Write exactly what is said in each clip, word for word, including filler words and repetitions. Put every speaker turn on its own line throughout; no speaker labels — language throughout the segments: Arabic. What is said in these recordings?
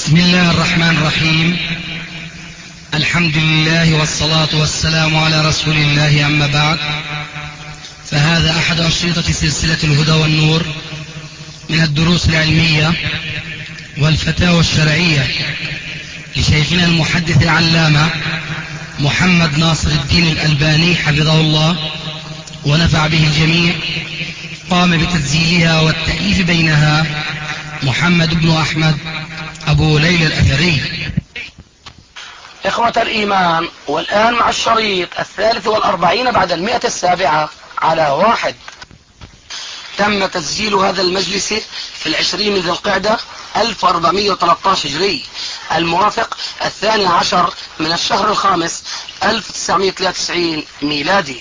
بسم الله الرحمن الرحيم. الحمد لله والصلاة والسلام على رسول الله، أما بعد، فهذا أحد أنشطة سلسلة الهدى والنور من الدروس العلمية والفتاوى الشرعية لشيخنا المحدث العلامة محمد ناصر الدين الألباني حفظه الله ونفع به الجميع. قام بتسجيلها والتأليف بينها محمد بن أحمد أبو ليلى الأثري.
إخوة الإيمان، والآن مع الشريط الثالث والأربعين بعد المئة السابعة على واحد. تم تسجيل هذا المجلس في العشرين من ذي القعدة ألف وأربعمائة وثلاثة عشر هجري، الموافق الثاني عشر من الشهر الخامس ألف وتسعمائة وثلاثة وتسعين ميلادي.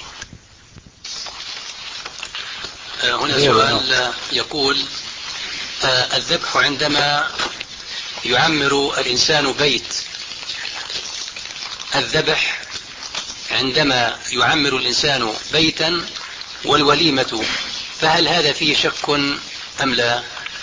هنا سؤال يقول: الذبح عندما يعمر الإنسان بيت الذبح عندما يعمر الإنسان بيتا والوليمة، فهل هذا فيه شك أم لا؟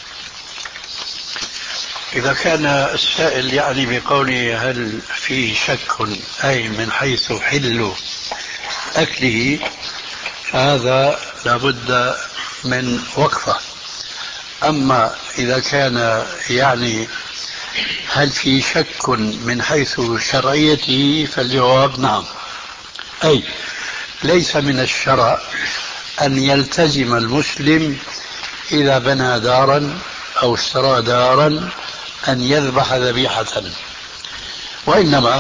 إذا كان السائل يعني بقوله هل فيه شك أي من حيث حل أكله، فهذا لابد من وقفة. أما إذا كان يعني هل في شك من حيث شرعيته، فالجواب نعم. أي ليس من الشرع أن يلتزم المسلم إذا بنى دارا أو اشترى دارا أن يذبح ذبيحة، وإنما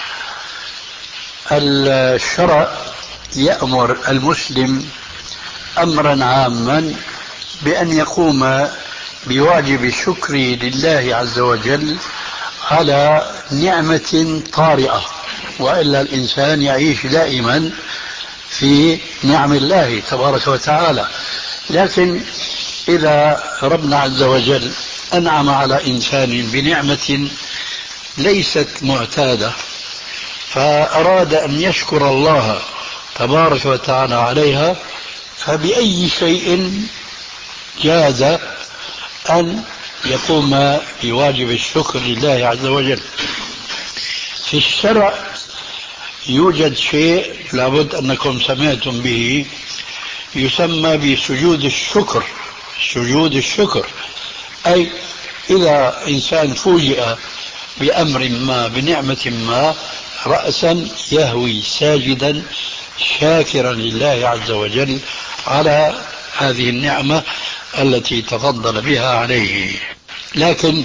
الشرع يأمر المسلم أمرا عاما بأن يقوم بواجب الشكر لله عز وجل على نعمة طارئة، وإلا الإنسان يعيش دائما في نعم الله تبارك وتعالى. لكن إذا ربنا عز وجل أنعم على إنسان بنعمة ليست معتادة، فأراد أن يشكر الله تبارك وتعالى عليها، فبأي شيء جاز أن يقوم بواجب الشكر لله عز وجل. في الشرع يوجد شيء لابد أنكم سمعتم به، يسمى بسجود الشكر. سجود الشكر أي إذا إنسان فوجئ بأمر ما بنعمة ما، رأسا يهوي ساجدا شاكرا لله عز وجل على هذه النعمة التي تفضل بها عليه. لكن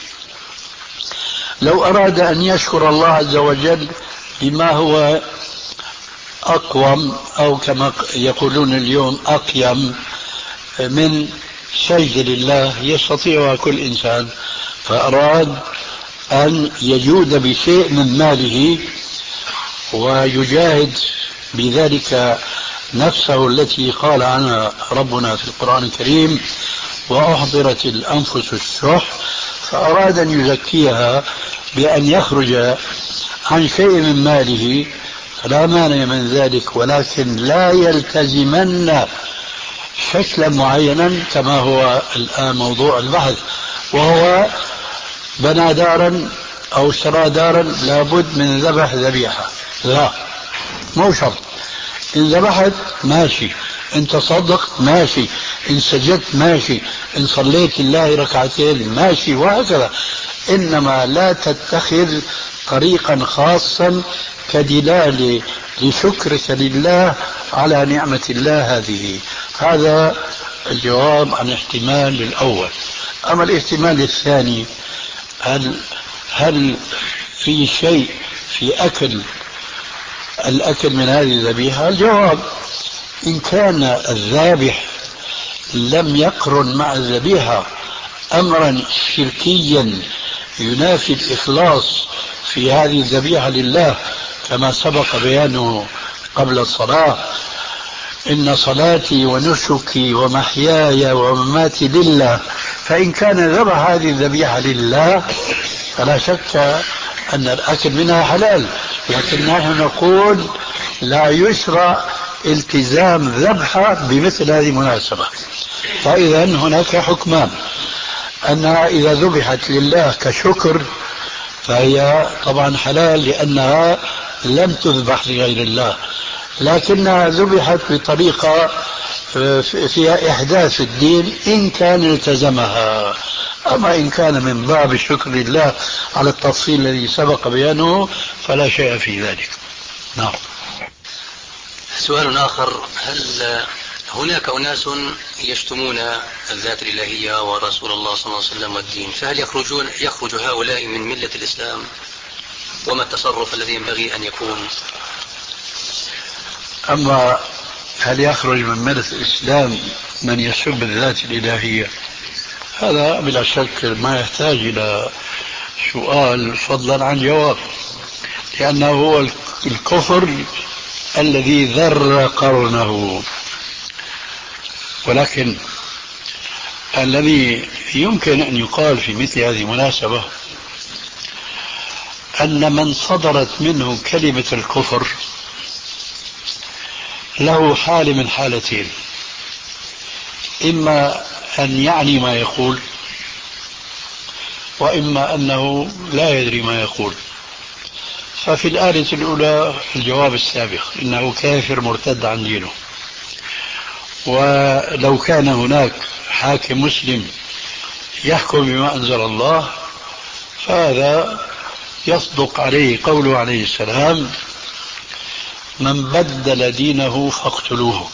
لو أراد أن يشكر الله عز وجل بما هو أقوم، أو كما يقولون اليوم أقيم، من سجد لله يستطيع كل إنسان، فأراد أن يجود بشيء من ماله ويجاهد بذلك نفسه التي قال عنها ربنا في القرآن الكريم: وأحضرت الأنفس الشح، فأراد أن يزكيها بأن يخرج عن شيء من ماله، فلا مانع من ذلك، ولكن لا يلتزمن شكلا معينا كما هو الآن موضوع البحث، وهو بنى دارا أو اشترى دارا لابد من ذبح ذبيحة. لا، مو شرط. إن ذبحت ماشي، إن تصدقت ماشي، إن سجدت ماشي، إن صليت الله ركعتين ماشي، وهكذا. إنما لا تتخذ طريقا خاصا كدلالة لشكرك لله على نعمة الله هذه. هذا الجواب عن احتمال الأول. أما الاحتمال الثاني، هل هل في شيء في أكل الأكل من هذه الذبيحة؟ الجواب: إن كان الذابح لم يقرن مع الذبيحة أمرا شركيا ينافي الإخلاص في هذه الذبيحة لله، كما سبق بيانه قبل الصلاة: إن صلاتي ونسكي ومحياي ومماتي لله، فإن كان ذبح هذه الذبيحة لله فلا شك أن الأكل منها حلال، لكن نحن نقول لا يشرع التزام ذبحها بمثل هذه المناسبة. فإذا هناك حكمان: أنها إذا ذبحت لله كشكر فهي طبعا حلال لأنها لم تذبح لغير الله، لكنها ذبحت بطريقة فيها إحداث في الدين إن كان التزمها. أما إن كان من باب الشكر لله على التفصيل الذي سبق بيانه فلا شيء في ذلك. نعم.
سؤال آخر: هل هناك أناس يشتمون الذات الإلهية ورسول الله صلى الله عليه وسلم والدين، فهل يخرجون يخرج هؤلاء من ملة الإسلام؟ وما التصرف الذي ينبغي أن يكون؟
أما هل يخرج من ملة الإسلام من يسب الذات الإلهية، هذا بلا شك ما يحتاج إلى سؤال فضلا عن جواب، لأنه هو الكفر الذي ذر قرنه. ولكن الذي يمكن أن يقال في مثل هذه المناسبة أن من صدرت منه كلمة الكفر له حال من حالتين: إما أن يعني ما يقول، وإما أنه لا يدري ما يقول. ففي الآلة الأولى الجواب السابق، إنه كافر مرتد عن دينه. ولو كان هناك حاكم مسلم يحكم بما أنزل الله فهذا يصدق عليه قوله عليه السلام: من بدل دينه فاقتلوه.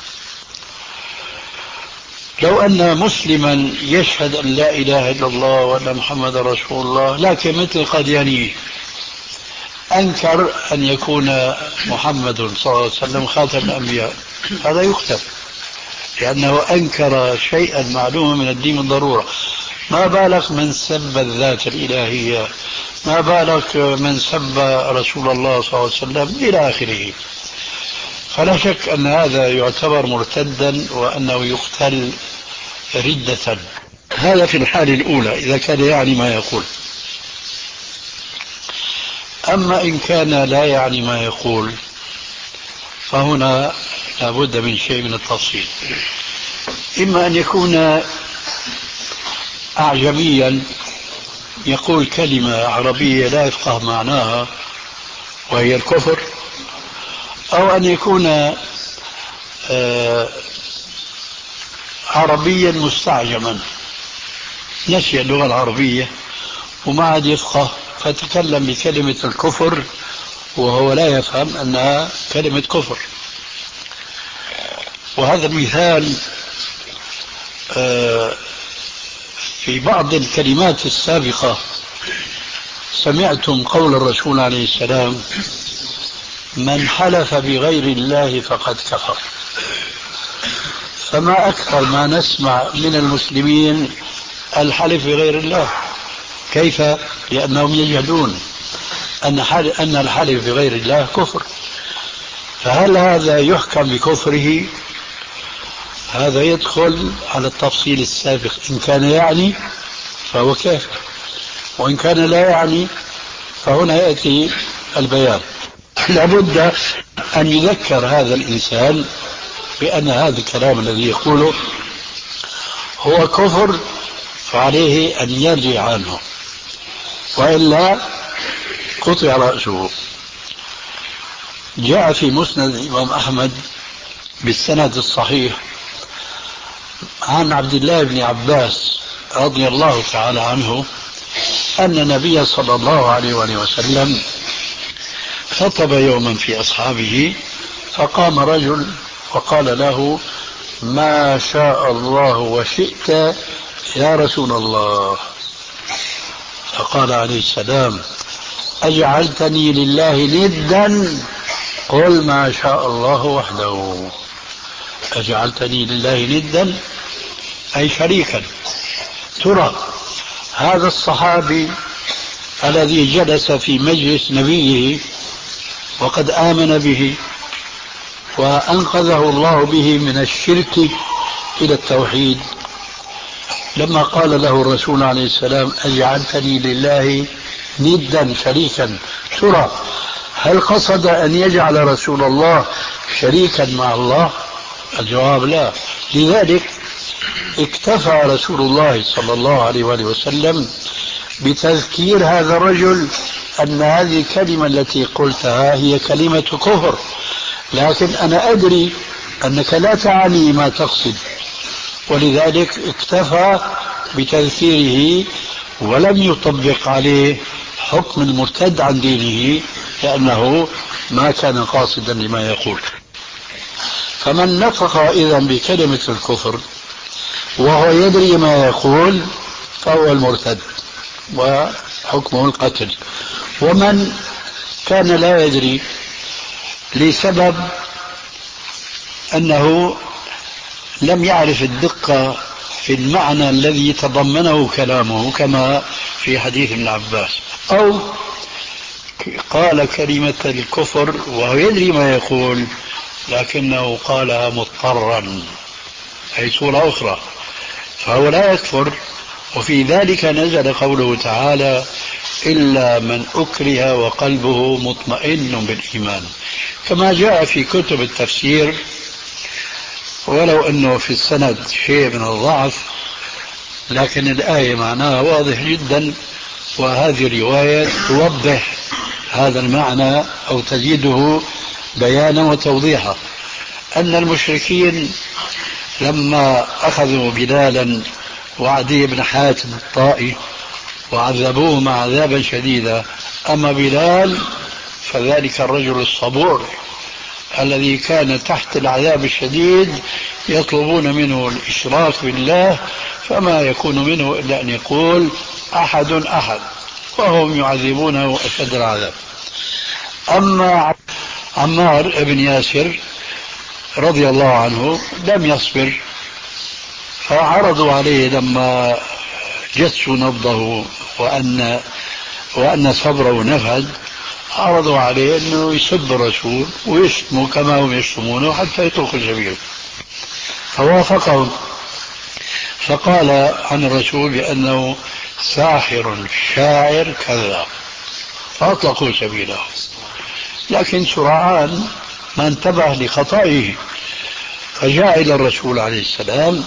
لو أن مسلما يشهد أن لا إله إلا الله وأن محمد رسول الله، لكن مثل قدياني أنكر أن يكون محمد صلى الله عليه وسلم خاتم الأنبياء، هذا يقتل لأنه أنكر شيئا معلوما من الدين بالضرورة. ما بالك من سب الذات الإلهية، ما بالك من سب رسول الله صلى الله عليه وسلم إلى آخره. فلا شك أن هذا يعتبر مرتدا وأنه يقتل ردة. هذا في الحال الأولى إذا كان يعني ما يقول. أما إن كان لا يعني ما يقول فهنا لابد من شيء من التفصيل. إما أن يكون أعجميا يقول كلمة عربية لا يفقه معناها وهي الكفر، أو أن يكون عربيا مستعجما نسي اللغة العربية وما عاد يفقه فتكلم بكلمة الكفر وهو لا يفهم أنها كلمة كفر. وهذا المثال في بعض الكلمات السابقة سمعتم قول الرسول عليه السلام: من حلف بغير الله فقد كفر. فما أكثر ما نسمع من المسلمين الحلف بغير الله. كيف؟ لأنهم يجهلون أن أن الحلف بغير الله كفر. فهل هذا يحكم بكفره؟ هذا يدخل على التفصيل السابق. إن كان يعني فهو كافر، وإن كان لا يعني فهنا يأتي البيان. لابد أن يذكر هذا الإنسان بأن هذا الكلام الذي يقوله هو كفر، فعليه أن يرجع عنه وإلا قطع رأسه. جاء في مسند الإمام أحمد بالسند الصحيح عن عبد الله بن عباس رضي الله تعالى عنه أن النبي صلى الله عليه وسلم خطب يوما في أصحابه، فقام رجل وقال له: ما شاء الله وشئت يا رسول الله. فقال عليه السلام: أجعلتني لله ندا؟ قل ما شاء الله وحده. أجعلتني لله ندا أي شريكا. ترى هذا الصحابي الذي جلس في مجلس نبيه وقد آمن به وأنقذه الله به من الشرك إلى التوحيد، لما قال له الرسول عليه السلام: أجعلتني لله ندا شريكا، ترى هل قصد أن يجعل رسول الله شريكا مع الله؟ الجواب لا. لذلك اكتفى رسول الله صلى الله عليه وآله وسلم بتذكير هذا الرجل أن هذه الكلمة التي قلتها هي كلمة كفر، لكن أنا أدري أنك لا تعني ما تقصد، ولذلك اكتفى بتذكيره ولم يطبق عليه حكم المرتد عن دينه، لأنه ما كان قاصدا لما يقول. فمن نطق إذا بكلمة الكفر وهو يدري ما يقول فهو المرتد وحكمه القتل. ومن كان لا يدري لسبب أنه لم يعرف الدقة في المعنى الذي تضمنه كلامه كما في حديث ابن عباس، أو قال كلمة الكفر وهو يدري ما يقول لكنه قالها مضطرا أي صورة أخرى، فهو لا يكفر. وفي ذلك نزل قوله تعالى إلا من أكره وقلبه مطمئن بالإيمان، كما جاء في كتب التفسير، ولو أنه في السند شيء من الضعف لكن الآية معناها واضح جدا، وهذه الرواية توضح هذا المعنى أو تزيده بيانا وتوضيحا. أن المشركين لما أخذوا بلالا وعدي بن حاتم الطائي وعذبوهما عذابا شديدا، أما بلال فذلك الرجل الصبور الذي كان تحت العذاب الشديد يطلبون منه الإشراك بالله، فما يكون منه إلا أن يقول أحد أحد، وهم يعذبونه أشد العذاب. أما عمار بن ياسر رضي الله عنه لم يصبر، فعرضوا عليه لما جسوا نبضه وأن وأن صبره نفذ، عرضوا عليه أنه يسب الرسول ويشتموا كما هم يشتمونه حتى يترك السبيل، فوافقهم، فقال عن الرسول بأنه ساحر شاعر كذاب، فأطلقوا سبيله. لكن سرعان ما انتبه لخطئه فجاء إلى الرسول عليه السلام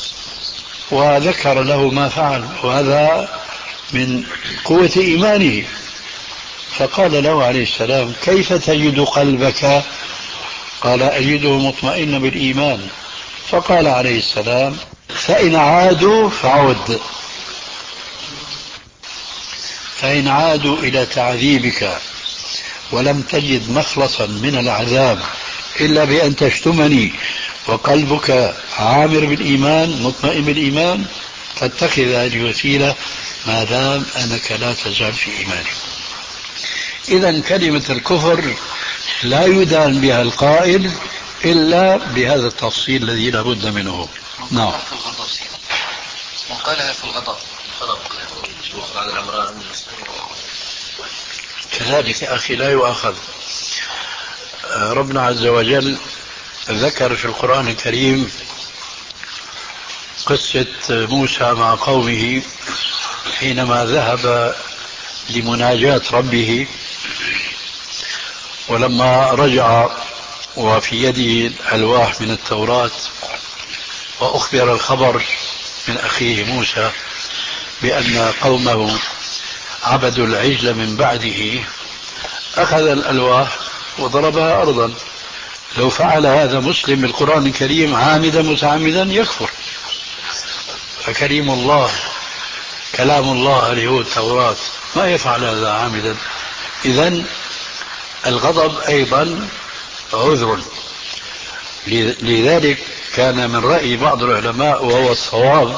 وذكر له ما فعل، وهذا من قوة إيمانه، فقال له عليه السلام كيف تجد قلبك؟ قال أجده مطمئن بالإيمان. فقال عليه السلام فإن عادوا فعد، فإن عادوا إلى تعذيبك ولم تجد مخلصا من العذاب إلا بأن تشتمني وقلبك عامر بالإيمان مطمئن بالإيمان فاتخذ هذه وسيلة ما دام أنك لا تزال في إيمانك. إذن كلمة الكفر لا يدان بها القائل إلا بهذا التفصيل الذي لا بد منه. نعم.
وقالها في الغضب بعد العمران
كذلك أخي لا يؤاخذ. ربنا عز وجل ذكر في القرآن الكريم قصة موسى مع قومه حينما ذهب لمناجاة ربه، ولما رجع وفي يده الألواح من التوراة وأخبر الخبر من أخيه موسى بأن قومه عبدوا العجل من بعده، أخذ الألواح وضربها أرضا. لو فعل هذا مسلم بالقرآن الكريم عامدا متعمدا يكفر، فكريم الله كلام الله اللي هو التوراة ما يفعل هذا عامدا. إذن الغضب أيضا عذر. لذلك كان من رأي بعض العلماء وهو الصواب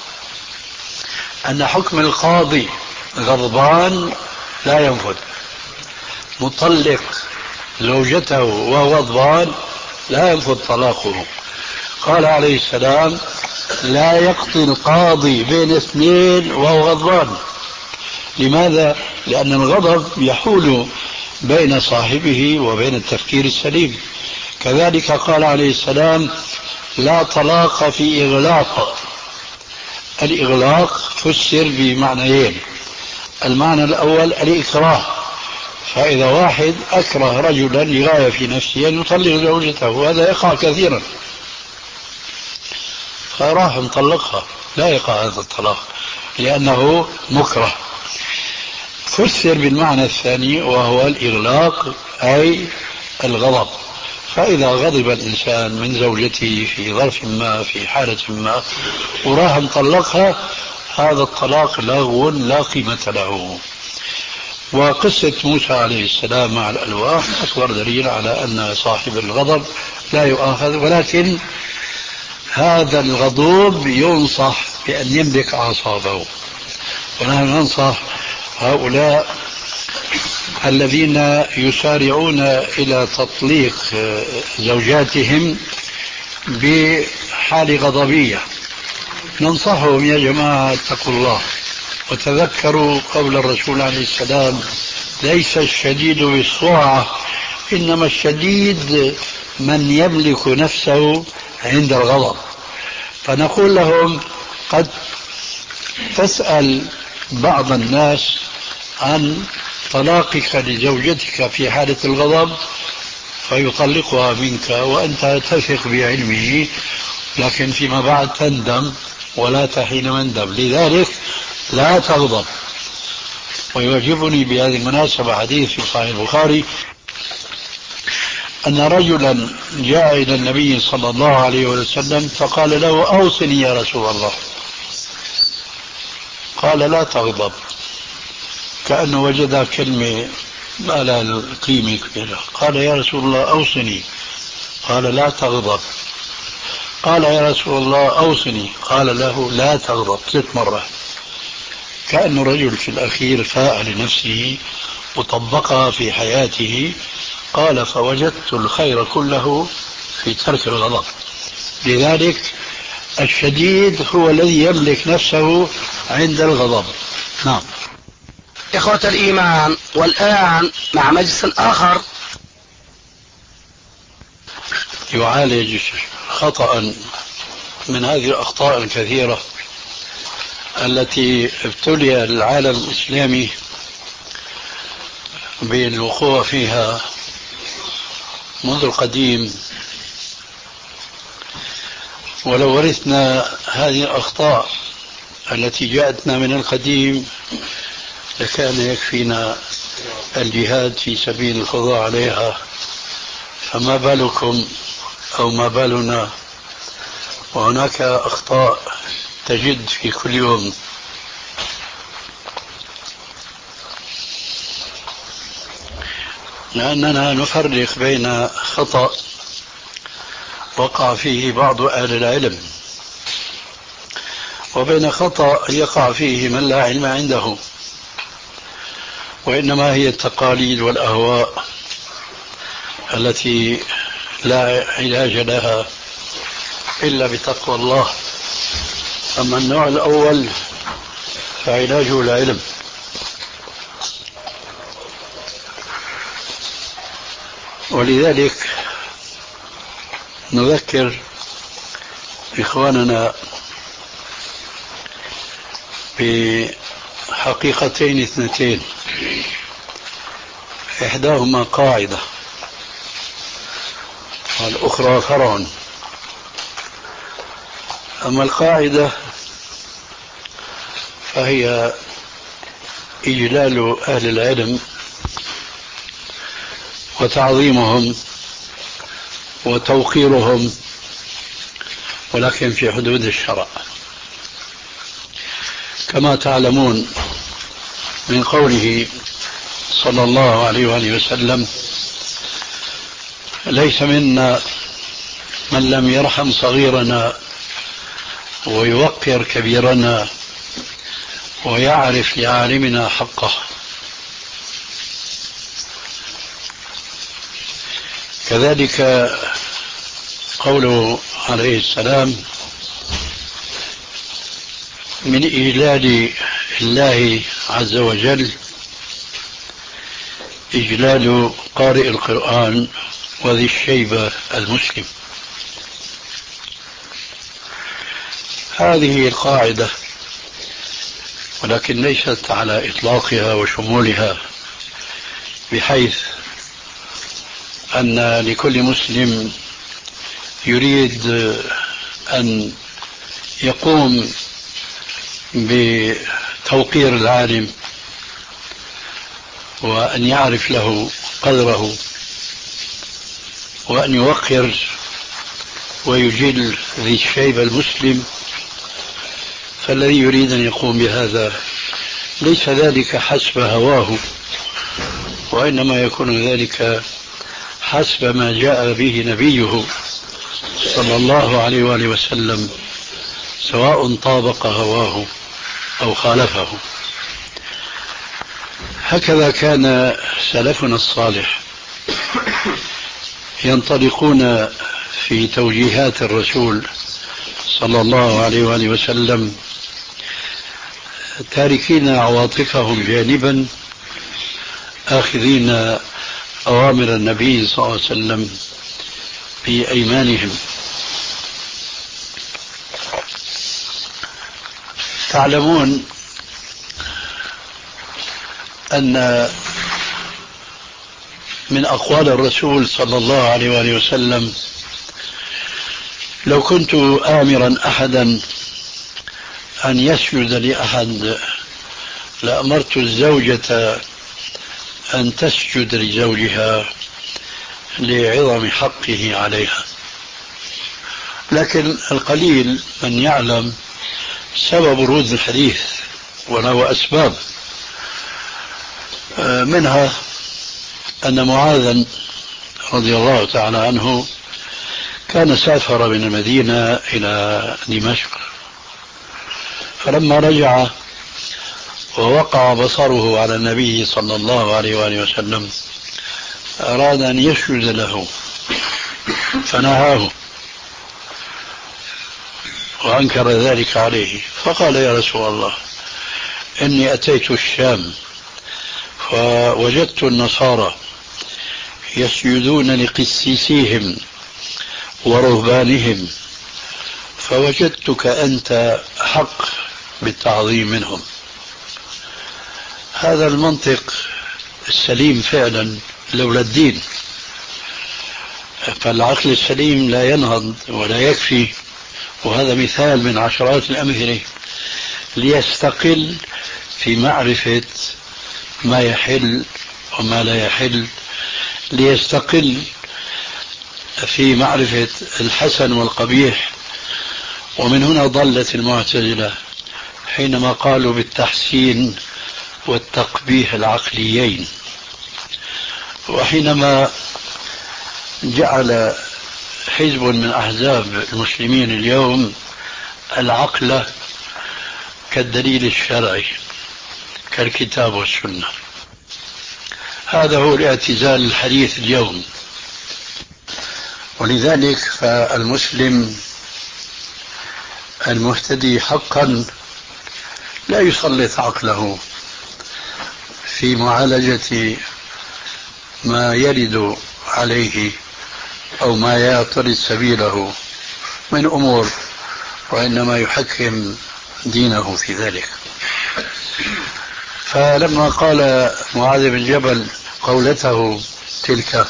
أن حكم القاضي غضبان لا ينفذ، مطلق زوجته وهو غضبان لا ينفذ طلاقه. قال عليه السلام لا يقضي القاضي بين اثنين وهو غضبان. لماذا؟ لأن الغضب يحول بين صاحبه وبين التفكير السليم. كذلك قال عليه السلام لا طلاق في إغلاق. الإغلاق فسر بمعنيين، المعنى الأول الإكراه، فإذا واحد أكره رجلا لغاية في نفسه أن يطلق زوجته، وهذا يقع كثيرا، فراح مطلقها، لا يقع هذا الطلاق لأنه مكره. فسر بالمعنى الثاني وهو الإغلاق أي الغضب. فإذا غضب الإنسان من زوجته في ظرف ما في حالة ما وراح مطلقها، هذا الطلاق لغو لا قيمة له. وقصة موسى عليه السلام مع الألواح أكبر دليل على أن صاحب الغضب لا يؤاخذ، ولكن هذا الغضوب ينصح بأن يملك أعصابه. ونحن ننصح هؤلاء الذين يسارعون إلى تطليق زوجاتهم بحال غضبية، ننصحهم يا جماعة اتقوا الله وتذكروا قول الرسول عليه السلام: ليس الشديد بالسرعة إنما الشديد من يملك نفسه عند الغضب. فنقول لهم: قد تسأل بعض الناس عن طلاقك لزوجتك في حالة الغضب فيطلقها منك وأنت تثق بعلمه، لكن فيما بعد تندم ولا تحين مندم. لذلك لا تغضب. ويعجبني بهذه المناسبة حديث في صحيح البخاري أن رجلا جاء إلى النبي صلى الله عليه وسلم فقال له: أوصني يا رسول الله. قال: لا تغضب. كأنه وجد كلمة ما لها قيمة كبيرة. قال: يا رسول الله أوصني. قال: لا تغضب. قال: يا رسول الله أوصني. قال له: لا تغضب ثلاث مرات. كأنه رجل في الأخير فاء لنفسه وطبقها في حياته. قال: فوجدت الخير كله في ترك الغضب. لذلك الشديد هو الذي يملك نفسه عند الغضب. نعم.
إخوة الإيمان، والآن مع مجلس آخر
يعالج خطأ من هذه الأخطاء الكثيرة التي ابتلي العالم الإسلامي بالوقوع فيها منذ القديم. ولو ورثنا هذه الأخطاء التي جاءتنا من القديم لكان يكفينا الجهاد في سبيل القضاء عليها، فما بالكم أو ما بالنا وهناك أخطاء تجد في كل يوم. لأننا نفرق بين خطأ وقع فيه بعض أهل العلم وبين خطأ يقع فيه من لا علم عنده، وإنما هي التقاليد والأهواء التي لا علاج لها إلا بتقوى الله. أما النوع الأول فعلاجه العلم. ولذلك نذكر إخواننا بحقيقتين اثنتين، إحداهما قاعدة والأخرى فرع. أما القاعدة فهي إجلال أهل العلم وتعظيمهم وتوقيرهم، ولكن في حدود الشرع، كما تعلمون من قوله صلى الله عليه وآله وسلم: ليس منا من لم يرحم صغيرنا ويوقر كبيرنا ويعرف لعالمنا حقه. كذلك قوله عليه السلام: من إجلال الله عز وجل إجلال قارئ القرآن وذي الشيبة المسلم. هذه القاعدة، ولكن ليست على إطلاقها وشمولها، بحيث أن لكل مسلم يريد أن يقوم بتوقير العالم وأن يعرف له قدره وأن يوقر ويجل ذي الشيبة المسلم، فالذي يريد أن يقوم بهذا ليس ذلك حسب هواه، وإنما يكون ذلك حسب ما جاء به نبيه صلى الله عليه وآله وسلم، سواء طابق هواه أو خالفه. هكذا كان سلفنا الصالح ينطلقون في توجيهات الرسول صلى الله عليه وآله وسلم، تاركين عواطفهم جانبا، آخذين أوامر النبي صلى الله عليه وسلم بأيمانهم. تعلمون أن من أقوال الرسول صلى الله عليه وآله وسلم: لو كنت آمرا أحدا أن يسجد لأحد لأمرت الزوجة أن تسجد لزوجها لعظم حقه عليها. لكن القليل من يعلم سبب ورود الحديث وله أسباب، منها أن معاذا رضي الله تعالى عنه كان سافر من المدينة إلى دمشق، فلما رجع ووقع بصره على النبي صلى الله عليه وآله وسلم أراد أن يسجد له فنهاه وأنكر ذلك عليه، فقال: يا رسول الله، إني أتيت الشام فوجدت النصارى يسجدون لقسيسيهم ورهبانهم، فوجدتك أنت حق بالتعظيم منهم. هذا المنطق السليم فعلا لولا الدين، فالعقل السليم لا ينهض ولا يكفي، وهذا مثال من عشرات الأمثلة ليستقل في معرفة ما يحل وما لا يحل، ليستقل في معرفة الحسن والقبيح. ومن هنا ضلت المعتزلة حينما قالوا بالتحسين والتقبيح العقليين، وحينما جعل حزب من أحزاب المسلمين اليوم العقل كالدليل الشرعي كالكتاب والسنة. هذا هو الاعتزال الحديث اليوم. ولذلك فالمسلم المهتدي حقا لا يسلط عقله في معالجة ما يرد عليه أو ما يعترض سبيله من أمور، وإنما يحكم دينه في ذلك. فلما قال معاذ بن جبل قولته تلك،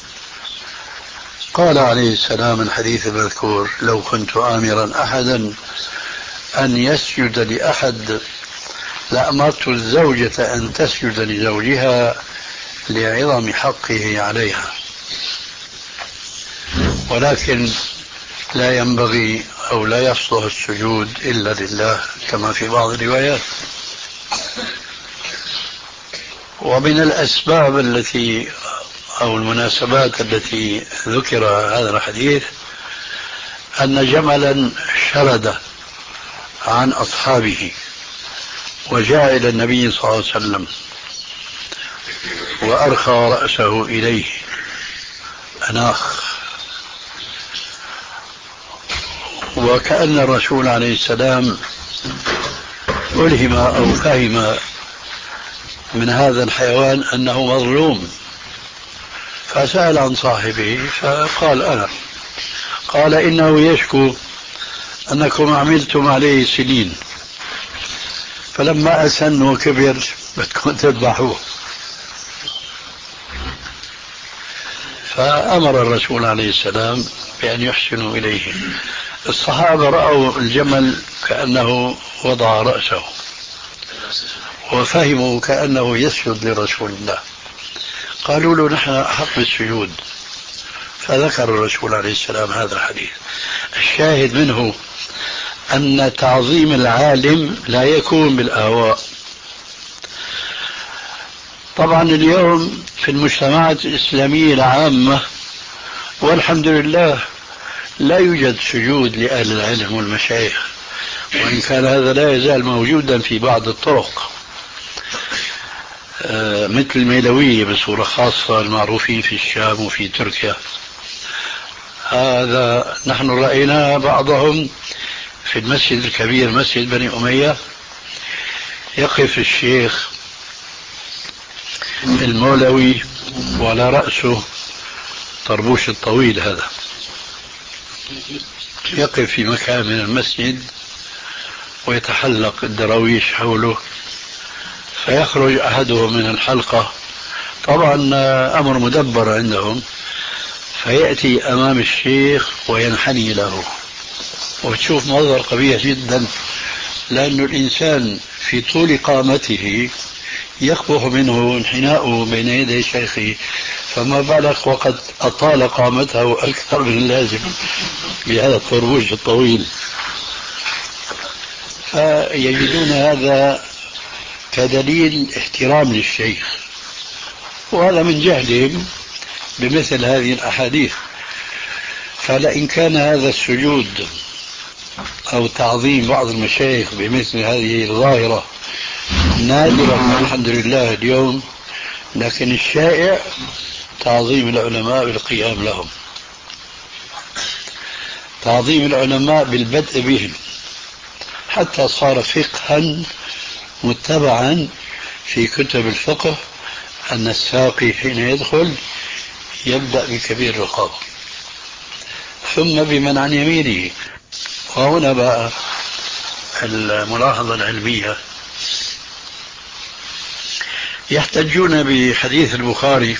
قال عليه السلام الحديث المذكور: لو كنت آمرا أحدا أن يسجد لأحد لأمرت الزوجة أن تسجد لزوجها لعظم حقه عليها. ولكن لا ينبغي أو لا يصلح السجود إلا لله كما في بعض الروايات. ومن الأسباب التي أو المناسبات التي ذكر هذا الحديث أن جملا شرد عن أصحابه وجاء إلى النبي صلى الله عليه وسلم وأرخى رأسه إليه أناخ، وكأن الرسول عليه السلام ألهم أو فهم من هذا الحيوان أنه مظلوم، فسأل عن صاحبه فقال: أنا. قال: إنه يشكو أنكم عملتم عليه سنين، فلما أسن وكبر بدكم تذبحوه. فأمر الرسول عليه السلام بأن يحسنوا إليه. الصحابة رأوا الجمل كأنه وضع رأسه وفهموا كأنه يسجد لرسول الله، قالوا له نحن أحق بالسجود، فذكر الرسول عليه السلام هذا الحديث. الشاهد منه أن تعظيم العالم لا يكون بالأهواء. طبعا اليوم في المجتمعات الإسلامية العامة والحمد لله لا يوجد سجود لأهل العلم والمشايخ، وإن كان هذا لا يزال موجودا في بعض الطرق مثل الميلوية بصورة خاصة المعروفين في الشام وفي تركيا. هذا نحن رأينا بعضهم في المسجد الكبير مسجد بني أمية، يقف الشيخ المولوي وعلى رأسه طربوش الطويل هذا، يقف في مكان من المسجد ويتحلق الدراويش حوله، فيخرج أحدهم من الحلقة، طبعا أمر مدبر عندهم، فيأتي أمام الشيخ وينحني له، وتشوف منظر قبيح جدا، لأن الإنسان في طول قامته يقبح منه انحناؤه بين يدي شيخه، فما بالك وقد أطال قامته أكثر من اللازم بهذا الطربوش الطويل. فيجدون هذا كدليل احترام للشيخ، وهذا من جهلهم بمثل هذه الأحاديث. فلئن كان هذا السجود أو تعظيم بعض المشايخ بمثل هذه الظاهرة نادرة الحمد لله اليوم، لكن الشائع تعظيم العلماء بالقيام لهم، تعظيم العلماء بالبدء بهم، حتى صار فقها متبعا في كتب الفقه أن الساقي حين يدخل يبدأ بكبير الرقابة ثم بمن عن يمينه. وهنا بقى الملاحظة العلمية، يحتجون بحديث البخاري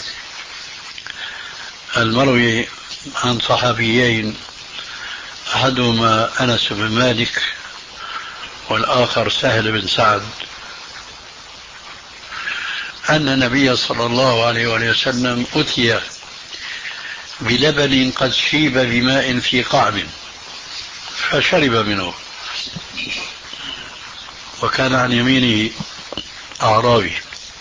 المروي عن صحابيين، أحدهما أنس بن مالك والآخر سهل بن سعد، أن النبي صلى الله عليه وسلم أتي بلبن قد شيب بماء في قعب فشرب منه، وكان عن يمينه أعرابي.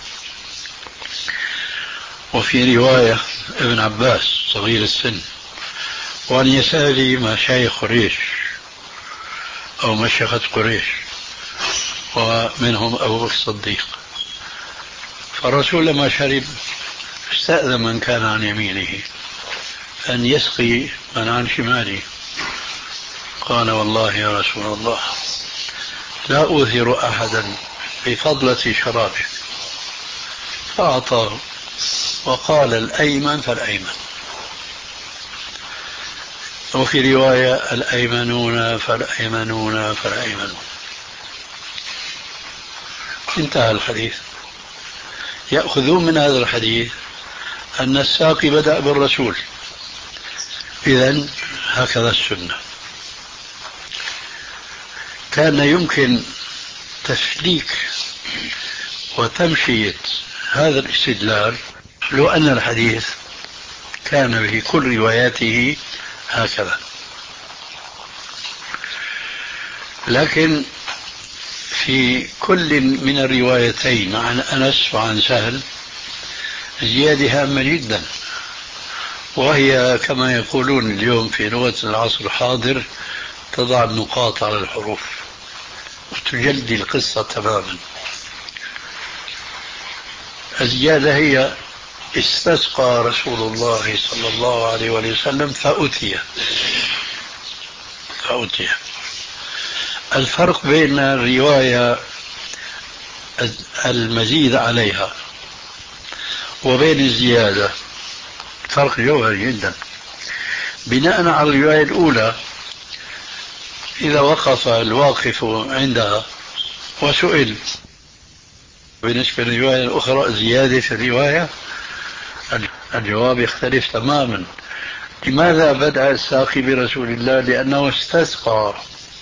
وفي رواية ابن عباس صغير السن، وعن يساره مشايخ قريش أو مشيخة قريش، ومنهم أبو بكر الصديق. فالرسول لما شرب استأذن من كان عن يمينه أن يسقي من عن شماله، قال والله يا رسول الله لا أوثر أحدا بفضلة شرابه، فأعطاه وقال الأيمن فالأيمن، وفي رواية الأيمنون فالأيمنون فالأيمنون. انتهى الحديث. يأخذون من هذا الحديث أن الساقي بدأ بالرسول، إذن هكذا السنة. كان يمكن تسليك وتمشية هذا الاستدلال لو أن الحديث كان به كل رواياته هكذا، لكن في كل من الروايتين عن أنس وعن سهل زيادة هامة جدا، وهي كما يقولون اليوم في لغة العصر الحاضر تضع النقاط على الحروف وتجلي القصة تماما. الزيادة هي استسقى رسول الله صلى الله عليه وسلم فأتي فأتي. الفرق بين الرواية المزيد عليها وبين الزيادة فرق جوهري جدا. بناء على الرواية الأولى إذا وقف الواقف عندها وسئل بالنسبة للرواية الأخرى زيادة في الرواية، الجواب يختلف تماما، لماذا بدأ الساقي برسول الله؟ لأنه استسقى،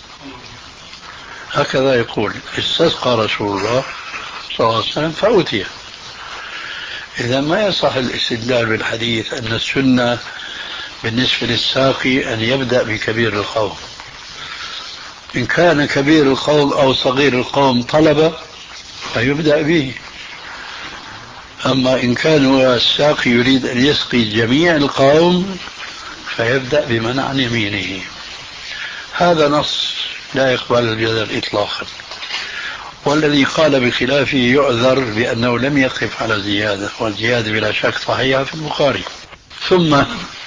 هكذا يقول، استسقى رسول الله صلى الله عليه وسلم فأوتي. إذا ما يصح الاستدلال بالحديث أن السنة بالنسبة للساقي أن يبدأ بكبير القوم. إن كان كبير القوم أو صغير القوم طلب فيبدأ به، أما إن كان الساقي يريد أن يسقي جميع القوم فيبدأ بمن عن يمينه. هذا نص لا يقبل الجدل إطلاقا، والذي قال بخلافه يعذر بأنه لم يقف على زيادة، والزيادة بلا شك صحيحة في البخاري. ثم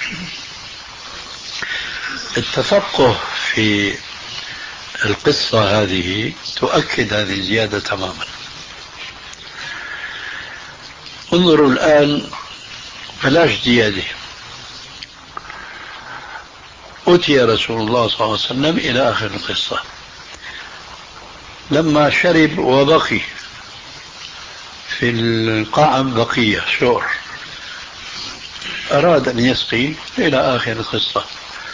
التفقه في القصة هذه تؤكد هذه الزيادة تماما. انظروا الآن، بلاش زيادة. أتي رسول الله صلى الله عليه وسلم إلى آخر القصة، لما شرب وبقي في القعب بقية شعر، أراد أن يسقي إلى آخر القصة،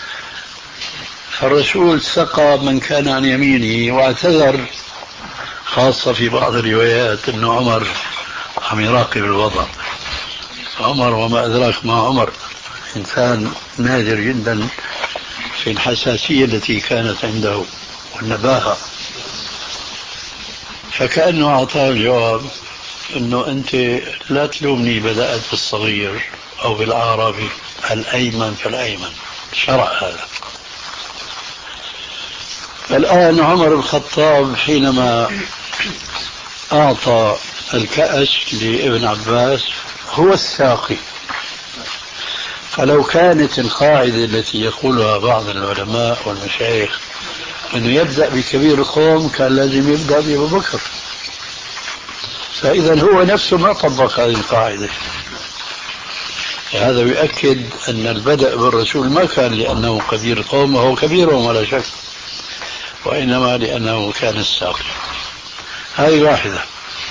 فالرسول سقى من كان عن يمينه واعتذر، خاصة في بعض الروايات أن عمر عم يراقب الوضع. عمر وما أدراك ما عمر، إنسان نادر جدا في الحساسية التي كانت عنده والنباهة، فكأنه أعطاه الجواب أنه أنت لا تلومني بدأت بالصغير أو بالأعرابي، الأيمن فالأيمن، شرع هذا. الآن عمر الخطاب حينما أعطى الكأس لابن عباس هو الساقي، فلو كانت القاعدة التي يقولها بعض العلماء والمشايخ أنه يبدأ بكبير القوم كان لازم يبدأ بأبو بكر، فإذا هو نفسه ما طبق هذه القاعدة. هذا يؤكد أن البدء بالرسول ما كان لأنه كبير القوم، وهو كبيرهم ولا شك، وإنما لأنه كان الساقي. هذه واحدة.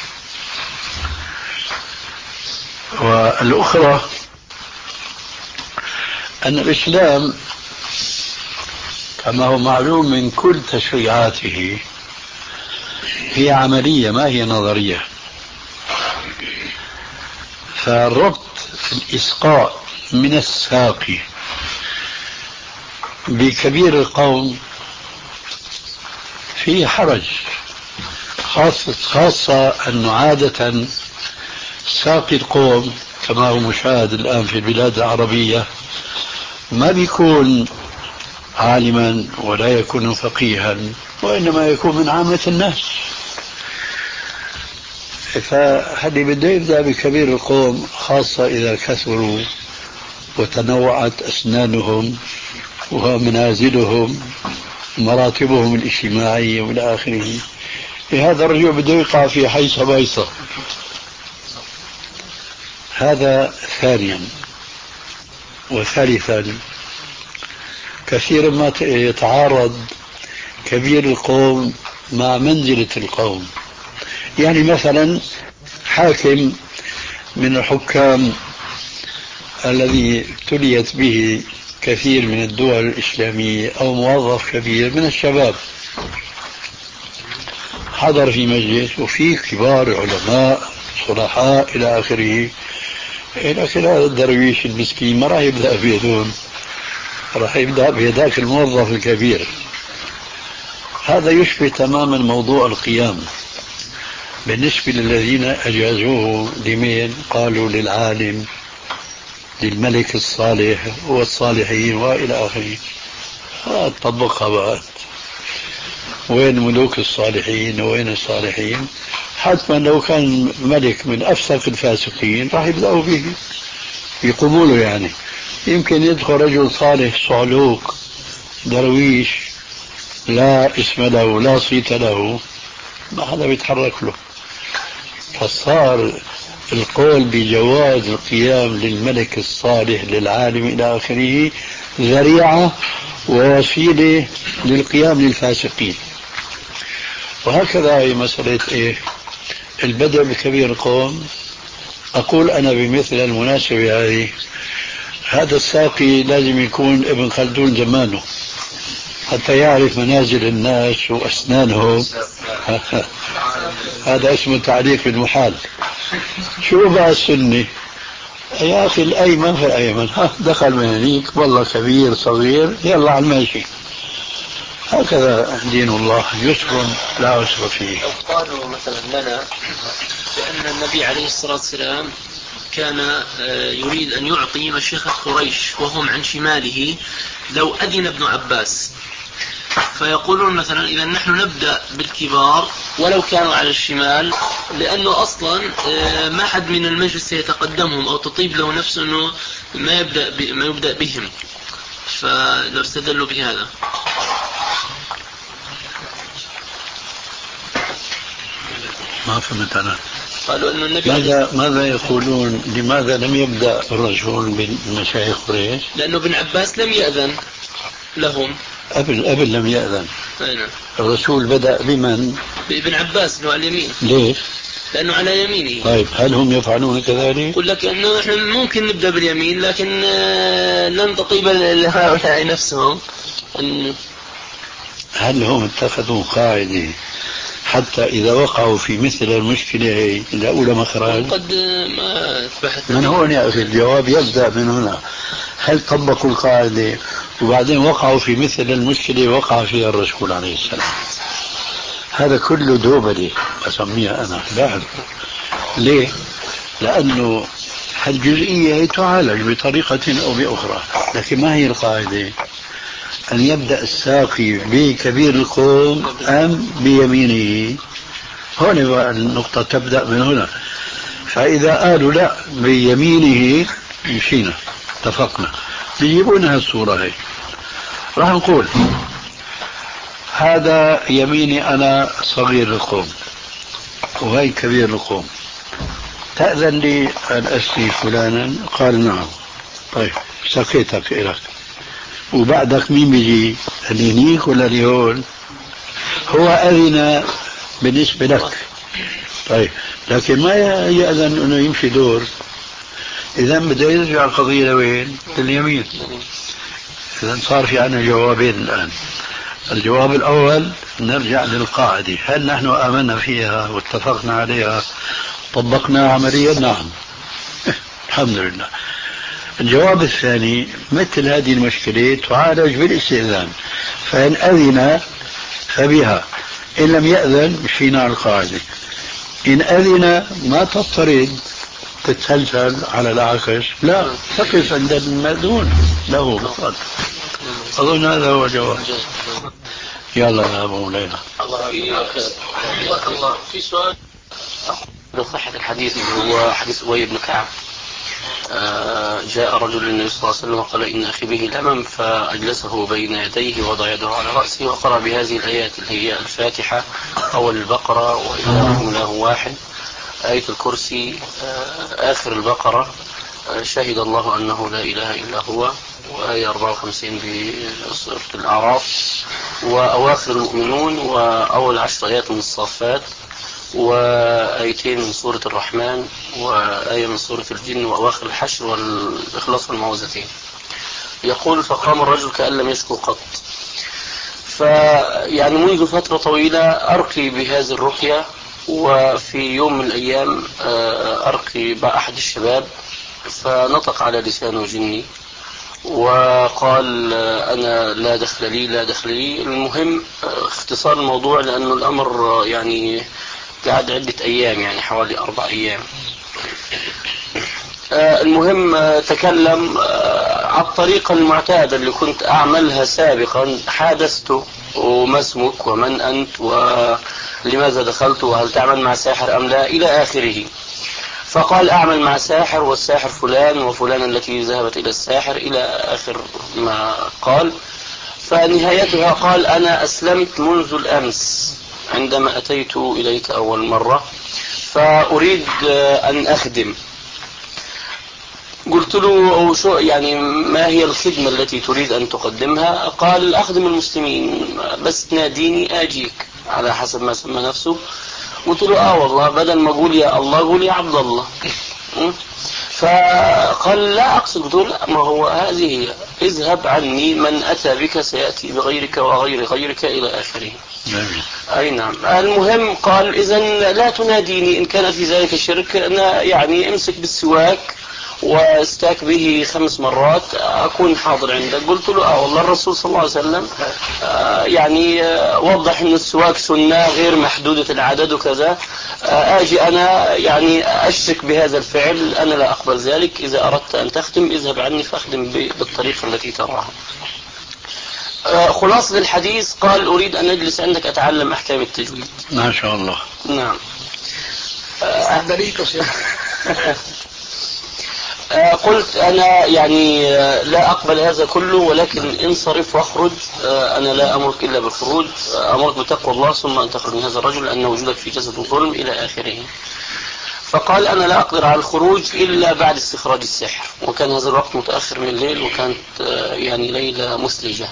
والأخرى أن الإسلام كما هو معلوم من كل تشريعاته هي عملية ما هي نظرية، فربط الإسقاء من الساقي بكبير القوم فيه حرج، خاصة, خاصة أنه عادة ساقي القوم كما هو مشاهد الآن في البلاد العربية ما بيكون عالما ولا يكون فقيها، وإنما يكون من عامة الناس. فهل بده يبدأ بكبير القوم، خاصة إذا كثروا وتنوعت أسنانهم ومنازلهم ومراتبهم الاجتماعية والى آخره، هذا الرجل بده يقع في حيث بيصة. هذا ثانيا. وثالثا، كثيرا ما يتعارض كبير القوم مع منزلة القوم. يعني مثلا حاكم من الحكام الذي ابتليت به كثير من الدول الإسلامية أو موظف كبير من الشباب حضر في مجلس وفيه كبار علماء صلحاء إلى آخره، لكن هذا الدرويش المسكين ما راح يبدأ بيدون، راح يبدأ بيداك الموظف الكبير. هذا يشبه تماما موضوع القيام بالنسبة للذين أجازوه لمين؟ قالوا للعالم، للملك الصالح والصالحين وإلى آخره. هذا طبقها بعد، وين ملوك الصالحين وين الصالحين؟ حتما لو كان ملك من أفسق الفاسقين راح يبدأوا به يقوموا له. يعني يمكن يدخل رجل صالح صعلوك درويش لا اسم له لا صيت له، ما حدا بيتحرك له. فصار القول بجواز القيام للملك الصالح للعالم إلى آخره ذريعة ووسيلة للقيام للفاسقين. وهكذا هي مسألة إيه؟ البدء بكبير القوم. أقول أنا بمثل المناسبة هذه هذا الساقي لازم يكون ابن خلدون زمانه حتى يعرف منازل الناس وأسنانهم. هذا اسمه تعريف المحال. شو بقى السني؟ يا أخي الأيمن في الأيمن، ها دخل من هنيك والله كبير صغير يلا على الماشي. هكذا دين الله يسر لا عسر فيه.
لو قالوا مثلا لنا بأن النبي عليه الصلاة والسلام كان يريد أن يعطي مشيخة قريش وهم عن شماله لو أذن ابن عباس، فيقولون مثلا إذا نحن نبدأ بالكبار ولو كانوا على الشمال، لأنه أصلا ما حد من المجلس سيتقدمهم أو تطيب له نفسه أنه ما يبدأ, ما يبدأ بهم، فلو استدلوا بهذا.
ما فهمت أنا.
قالوا أن النبي
ماذا, ماذا يقولون؟ لماذا لم يبدأ الرجل بمشايخ قريش؟
لأنه ابن عباس لم يأذن لهم.
قبل قبل لم يأذن.
أين؟
الرسول بدأ بمن؟
بابن عباس اللي على اليمين.
ليش؟
لأنه على يمينه.
طيب هل هم يفعلون كذلك؟
يقول لك أنه إحنا ممكن نبدأ باليمين لكن لن تطيب لهؤلاء نفسهم.
هل هم اتخذوا قاعدة حتى إذا وقعوا في مثل المشكلة يلاقوا لها مخرج؟
قد ما بحث
من هون يا أخي الجواب يبدأ من هنا. هل طبقوا القاعدة وبعدين وقعوا في مثل المشكلة وقع فيها الرسول عليه السلام؟ هذا كله دوبلي أسميها أنا. لا ليه؟ لأنه هالجزئية تعالج بطريقة أو بأخرى، لكن ما هي القاعدة؟ أن يبدأ الساقي بكبير القوم أم بيمينه؟ هون النقطة تبدأ من هنا. فإذا قالوا لا بيمينه مشينا اتفقنا، بيجيبونها الصورة هي. راح نقول هذا يميني أنا صغير القوم وهي كبير القوم، تأذن لي أن أسقي فلانا؟ قال نعم. طيب سقيتك إليك، وبعدك مين بيجي؟ الينيك ولا اليهون؟ هو أذن بالنسبة لك. طيب لكن ما يأذن أنه يمشي دور، إذا بده يرجع القضية لوين؟ لليمين. إذا صار في عنا جوابين الآن. الجواب الأول نرجع للقاعدة، هل نحن آمنا فيها واتفقنا عليها طبقنا عمليا؟ نعم الحمد لله. الجواب الثاني مثل هذه المشكلة تعالج بالاستئذان، فإن أذن فبها، إن لم يأذن مشينا على القاعدة. إن أذن ما تضطرد تتسلسل على العكس، لا تقف عند المأذون له بفضل. أظن هذا هو الجواب. يلا يا أبو ليلى.
الله في سؤال بصحة الحديث هو حديث أبي بن كعب. جاء رجل للنبي صلى الله عليه وسلم وقال إن أخي به لمم، فأجلسه بين يديه ووضع يده على رأسه وقرأ بهذه الآيات اللي هي الفاتحة أول البقرة وإلهكم إله واحد، آية الكرسي، آخر البقرة شهد الله أنه لا إله إلا هو، وآية أربعة وخمسين بسورة الأعراف، وأواخر المؤمنون، وأول عشر آيات من الصافات، وآيتين من سورة الرحمن، وآية من سورة الجن، وأواخر الحشر والإخلاص والمعوذتين. يقول فقام الرجل كأن لم يشكو قط. فيعني منذ فترة طويلة أرقي بهذه الرقية، وفي يوم من الأيام أرقي بأحد الشباب فنطق على لسانه جني وقال أنا لا دخل لي لا دخل لي. المهم اختصار الموضوع لأنه الأمر يعني قاعد عدة أيام، يعني حوالي أربع أيام. المهم تكلم على الطريقة المعتادة اللي كنت أعملها سابقا، حادثته وما اسمك ومن أنت ولماذا دخلت وهل تعمل مع ساحر أم لا إلى آخره. فقال أعمل مع ساحر والساحر فلان وفلان التي ذهبت إلى الساحر إلى آخر ما قال. فنهايتها قال أنا أسلمت منذ الأمس عندما أتيت إليك أول مرة، فأريد أن أخدم. قلت له شو يعني ما هي الخدمة التي تريد أن تقدمها؟ قال أخدم المسلمين بس تناديني آجيك على حسب ما سمى نفسه. قلت له آه والله بدل ما أقول يا الله قول يا عبد الله.
فقال لا أقصد. قلت له لا، ما هو هذه هي، اذهب عني، من أتى بك سيأتي بغيرك وغير غيرك إلى آخره. أي نعم. المهم قال إذن لا تناديني إن كان في ذلك الشرك، أنا يعني امسك بالسواك واستاك به خمس مرات أكون حاضر عندك. قلت له آه والله الرسول صلى الله عليه وسلم آه يعني آه وضح أن السواك سنة غير محدودة العدد وكذا. آه آجي أنا يعني أشرك بهذا الفعل، أنا لا أقبل ذلك. إذا أردت أن تختم اذهب عني فاختم بالطريقة التي تراها. آه خلاصة الحديث قال أريد أن أجلس عندك أتعلم أحكام التجويد.
ما شاء الله.
نعم.
آه
قلت أنا يعني لا أقبل هذا كله، ولكن انصرف واخرج، أنا لا أمرك إلا بالخروج، أمرك بتقوى الله ثم أن تخرج من هذا الرجل لأن وجودك في جسد الظلم إلى آخره. فقال أنا لا أقدر على الخروج إلا بعد استخراج السحر، وكان هذا الوقت متأخر من الليل وكانت يعني ليلة مسلجة.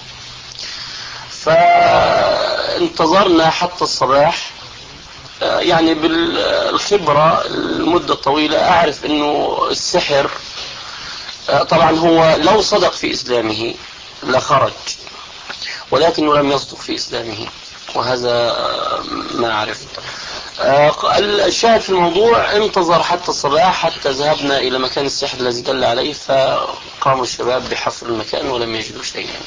فانتظرنا حتى الصباح. يعني بالخبرة المدة الطويلة أعرف أنه السحر طبعا هو لو صدق في إسلامه لخرج، ولكنه لم يصدق في إسلامه، وهذا ما عرفت. الشاهد في الموضوع انتظر حتى الصباح، حتى ذهبنا إلى مكان السحر الذي دل عليه، فقاموا الشباب بحفر المكان ولم يجدوا شيئا.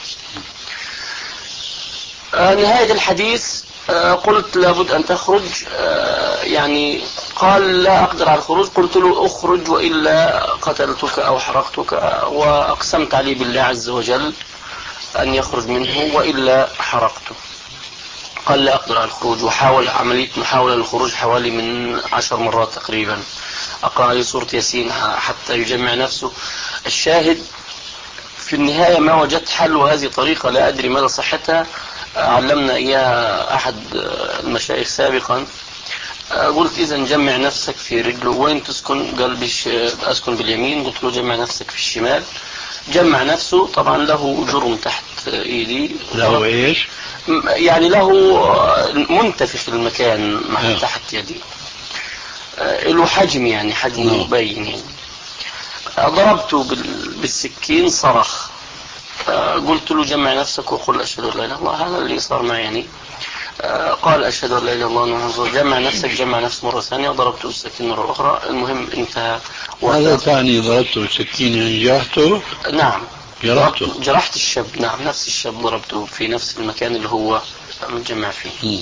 نهاية الحديث قلت لابد أن تخرج، يعني قال لا أقدر على الخروج. قلت له أخرج وإلا قتلتك أو حرقتك، وأقسمت عليه بالله عز وجل أن يخرج منه وإلا حرقته. قال لا أقدر على الخروج، وحاول عملية محاولة للخروج حوالي من عشر مرات تقريبا، أقرأ عليه سورة ياسين حتى يجمع نفسه. الشاهد في النهاية ما وجدت حل، وهذه طريقة لا أدري مدى صحتها، علمنا إياها أحد المشايخ سابقا. قلت إذا جمع نفسك في رجله. وين تسكن؟ قال بش أسكن باليمين. قلت له جمع نفسك في الشمال. جمع نفسه. طبعا له جرم تحت إيدي.
له إيش؟
يعني له منتفخ المكان تحت يدي، له حجم، يعني حجم مبين. يعني ضربته بالسكين صرخ. قلت له جمع نفسك وقل أشهد أن لا إله إلا الله. هذا اللي صار معي يعني. قال أشهد أن لا إله إلا الله. جمع نفسك، جمع نفسك مرة ثانية، وضربته بالسكين مرة أخرى. المهم انتهى.
هذا تعني ضربته بالسكين يعني جرحته؟
نعم
جرحته.
جرحت الشاب. نعم نفس الشاب ضربته في نفس المكان اللي هو متجمع فيه.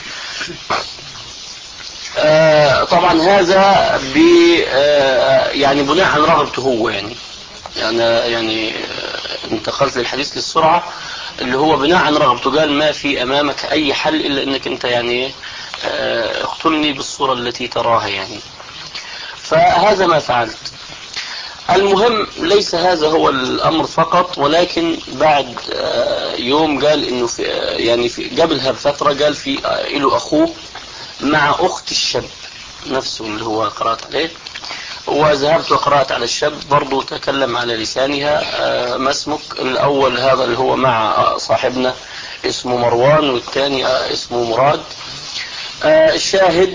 آه طبعا هذا ب آه يعني بناء عن رغبته هو. يعني أنا يعني انتقلت للحديث للسرعة، اللي هو بناء عن رغبته. قال ما في أمامك أي حل إلا أنك أنت يعني اقتلني بالصورة التي تراها يعني. فهذا ما فعلت. المهم ليس هذا هو الأمر فقط، ولكن بعد يوم قال إنه في يعني في قبلها بفترة قال في له أخوه مع أخت الشاب نفسه اللي هو قرأت عليه، وذهبت وقرأت على الشاب برضو تكلم على لسانها. آه ما اسمك؟ الأول هذا اللي هو مع صاحبنا اسمه مروان، والثاني آه اسمه مراد. آه الشاهد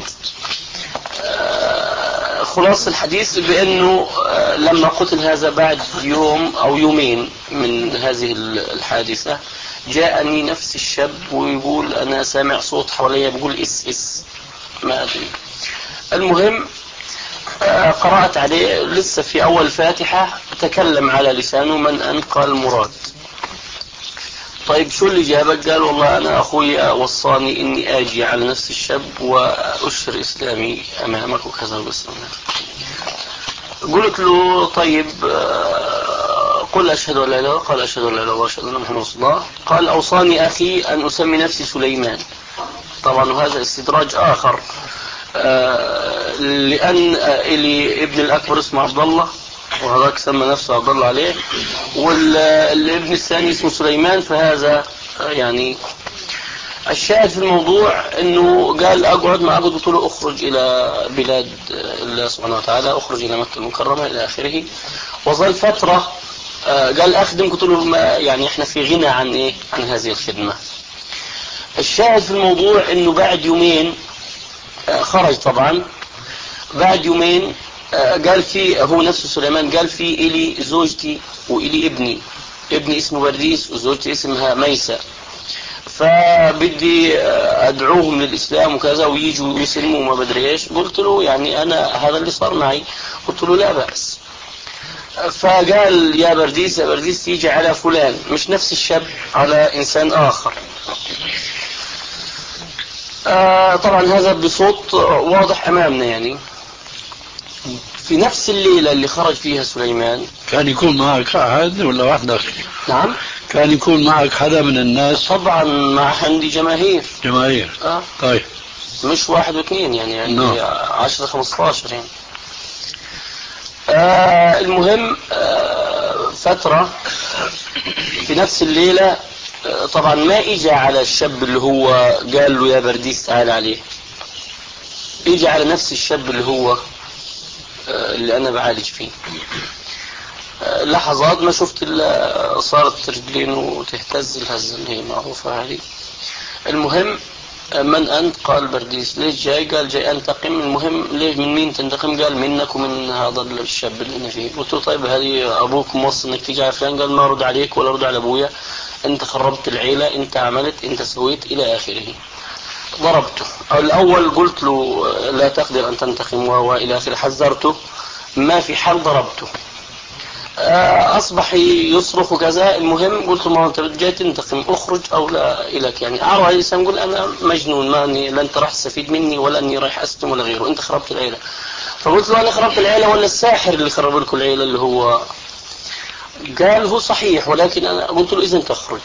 آه خلاص الحديث بأنه آه لما قتل هذا بعد يوم أو يومين من هذه الحادثة، جاءني نفس الشاب ويقول أنا سامع صوت حواليا بيقول إس إس ما أدري. المهم قرأت عليه لسه في أول فاتحة تكلم على لسانه من أنت؟ قال مراد. طيب شو اللي جابك؟ قال والله أنا أخوي وصاني إني آجي على نفس الشاب وأشهر إسلامي أمامك وكذا وبس. قلت له طيب قل أشهد أن لا إله إلا الله. قال أشهد أن لا إله إلا الله وأشهد أن محمدا رسول الله. قال أوصاني أخي أن أسمي نفسي سليمان. طبعا وهذا استدراج آخر، آه لأن إلي ابن الأكبر اسمه عبد الله، وهذاك سمى نفسه عبد الله عليه، والابن الثاني اسمه سليمان. فهذا آه يعني الشاهد في الموضوع أنه قال أقعد ما أقعد. قلت له أخرج إلى بلاد الله سبحانه وتعالى، أخرج إلى مكة المكرمة إلى آخره. وظل فترة آه قال أخدم. قلت له ما يعني إحنا في غنى عن إيه عن هذه الخدمة. الشاهد في الموضوع أنه بعد يومين خرج. طبعا بعد يومين
قال في هو نفسه سليمان قال في إلي زوجتي وإلي ابني، ابني اسمه برديس وزوجتي اسمها ميسة، فبدي أدعوهم للإسلام وكذا ويجوا يسلموا ما بدري إيش. قلت له يعني أنا هذا اللي صار معي. قلت له لا بأس. فقال يا برديس يا برديس يجي على فلان، مش نفس الشاب، على إنسان آخر. آه طبعا هذا بصوت واضح أمامنا. يعني في نفس الليلة اللي خرج فيها سليمان
كان يكون معك أحد ولا وحدك؟
نعم
كان يكون معك حدا من الناس؟
طبعا مع عندي جماهير.
جماهير.
آه.
طيب
مش واحد واثنين، يعني عندي
نعم.
عشرة خمستاشر يعني. آه المهم آه فترة في نفس الليلة آه طبعا ما اجى على الشاب اللي هو قال له يا برديس تعال عليه، اجى على نفس الشاب اللي هو آه اللي انا بعالج فيه. آه لحظات ما شفت الا صارت رجلينه تهتز الهزة اللي هي معروفة هذه. المهم من أنت؟ قال برديس. ليش جاي؟ قال جاي أنتقم. المهم ليش من مين تنتقم؟ قال منك ومن هذا الشاب اللي أنا فيه. قلت له طيب هذه أبوك موصي إنك تيجي على فلان؟ قال ما أرد عليك ولا أرد على أبويا، أنت خربت العيلة، أنت عملت، أنت سويت إلى آخره. ضربته. الأول قلت له لا تقدر أن تنتقم وإلى آخره، حذرته، ما في حل، ضربته. أصبح يصرخ وكذا. المهم قلت له ما أنت جاي تنتقم، أخرج أو لا إلك. يعني أعرض على لسان يقول أنا مجنون، ما أني لا أنت راح تستفيد مني ولا أني راح أسلم ولا غيره، أنت خربت العيلة. فقلت له أنا خربت العيلة ولا الساحر اللي خرب لكم العيلة اللي هو؟ قال هو صحيح، ولكن أنا قلت له إذن تخرج.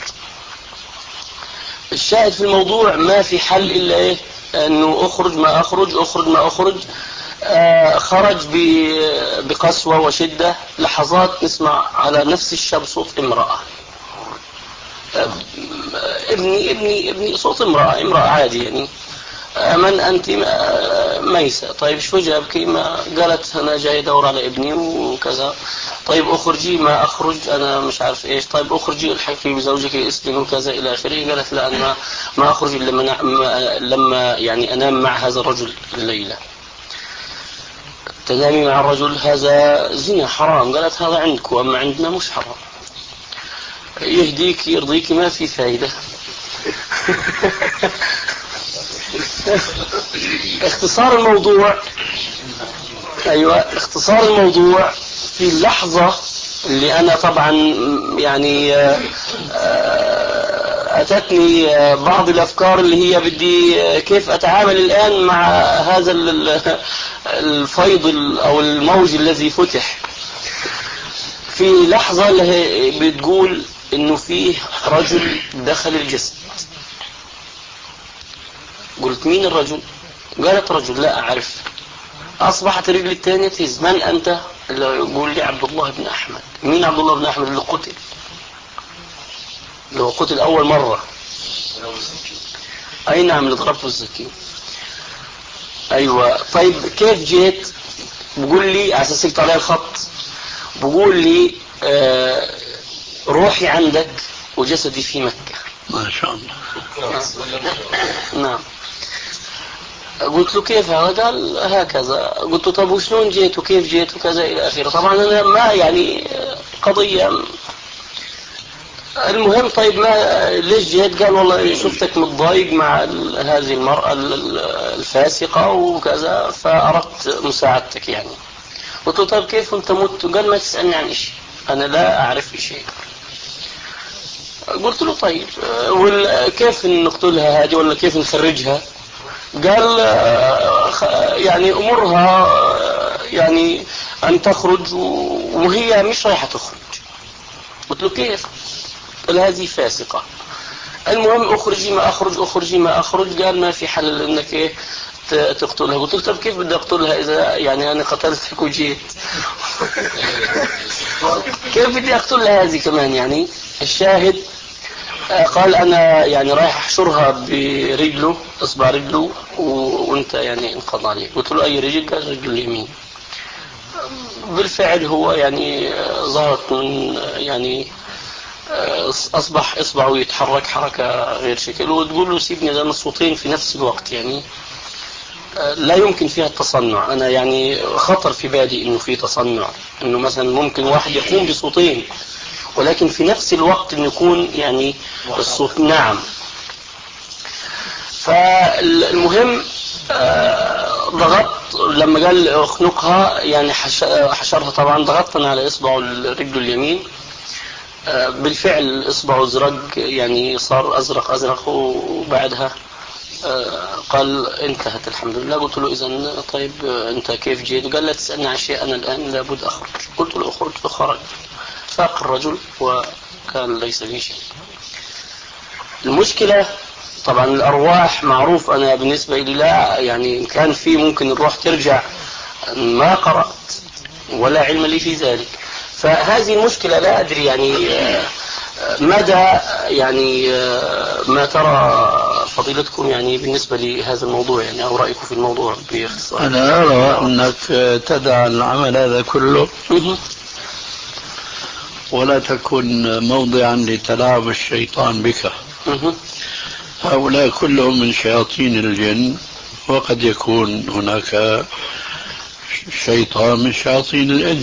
الشاهد في الموضوع ما في حل إلا إيه؟ أنه أخرج ما أخرج أخرج ما أخرج. آه خرج بقسوة وشدة. لحظات نسمع على نفس الشاب صوت امرأة. آه ابني ابني ابني صوت امرأة امرأة عادي يعني. آه من أنت؟ آه ميسة. طيب شو جابك؟ ما قالت أنا جاي أدور على ابني وكذا. طيب أخرجي. ما أخرج أنا مش عارف إيش. طيب أخرجي الحقي بزوجك اسلم وكذا إلى آخره. قالت لا أنا ما أخرج إلا لما لما يعني أنام مع هذا الرجل الليلة. تنامي مع الرجل هذا زنا حرام. قالت هذا عندك وأما عندنا مش حرام. يهديك يرضيك ما في فايدة. اختصار الموضوع أيوة اختصار الموضوع في اللحظة اللي أنا طبعا يعني أتتني بعض الأفكار اللي هي بدي كيف أتعامل الآن مع هذا الفيض أو الموج الذي فتح. في لحظة اللي بتقول إنه فيه رجل دخل الجسد. قلت مين الرجل؟ قالت رجل لا أعرف. أصبحت رجل الثانية تهز. من أنت؟ اللي يقول لي عبد الله بن أحمد. مين عبد الله بن أحمد؟ اللي قتل، اللي هو قتل أول مرة. أي نعم اللي ضربته السكين. أيوة. طيب كيف جيت؟ بقول لي على أساس يقطع علي الخط. بقول لي آه روحي عندك وجسدي في مكة.
ما شاء الله.
نعم. قلت له كيف هذا؟ قال هكذا. قلت له طب وشلون جيت وكيف جيت وكذا إلى آخره. طبعا أنا ما يعني قضية. المهم طيب ما ليش جيت؟ قال والله شفتك متضايق مع هذه المرأة الفاسقة وكذا فأردت مساعدتك يعني. قلت له طيب كيف أنت مت؟ قال ما تسألني عن إشي، أنا لا أعرف شيء. قلت له طيب كيف نقتلها هذه ولا كيف نخرجها؟ قال يعني أمرها يعني أن تخرج وهي مش رايحة تخرج. قلت له كيف؟ قال هذه فاسقة. المهم أخرجي ما أخرج أخرجي ما أخرج. قال ما في حل إنك إيه تقتلها. قلت له طب كيف بدي أقتلها إذا يعني أنا قتلتك وجيت؟ كيف بدي أقتلها هذه كمان يعني؟ الشاهد قال أنا يعني رايح أحشرها برجله إصبع رجله وأنت يعني انقض عليه. قلت له أي رجل؟ قال رجل اليمين. بالفعل هو يعني ظهرت من يعني أصبح إصبعه يتحرك حركة غير شكل وتقول له سيبني. ده الصوتين في نفس الوقت يعني. لا يمكن فيها التصنع. أنا يعني خطر في بالي إنه في تصنع، إنه مثلا ممكن واحد يقوم بصوتين ولكن في نفس الوقت إنه يكون يعني الصوت. نعم. فالمهم ضغطت لما قال اخنقها يعني حشرها، طبعا ضغطت أنا على إصبعه الرجل اليمين، بالفعل إصبعه زرق يعني صار أزرق أزرق، وبعدها قال انتهت الحمد لله. قلت له إذن طيب أنت كيف جيت؟ قال لا تسألني عن شيء، أنا الآن لابد أخرج. قلت له أخرج، فخرج. فاق الرجل وكان ليس لي شيء. المشكلة طبعا الأرواح معروف، أنا بالنسبة لي لا يعني إن كان في ممكن الروح ترجع، ما قرأت ولا علم لي في ذلك. فهذه المشكلة لا أدري يعني مدى يعني ما ترى فضيلتكم يعني بالنسبة لهذا الموضوع، يعني أو رأيكم في الموضوع باختصار.
أنا أرى أنك تدع العمل هذا كله ولا تكن موضعا لتلاعب الشيطان بك. هؤلاء كلهم من شياطين الجن، وقد يكون هناك شيطان من شياطين الإنس،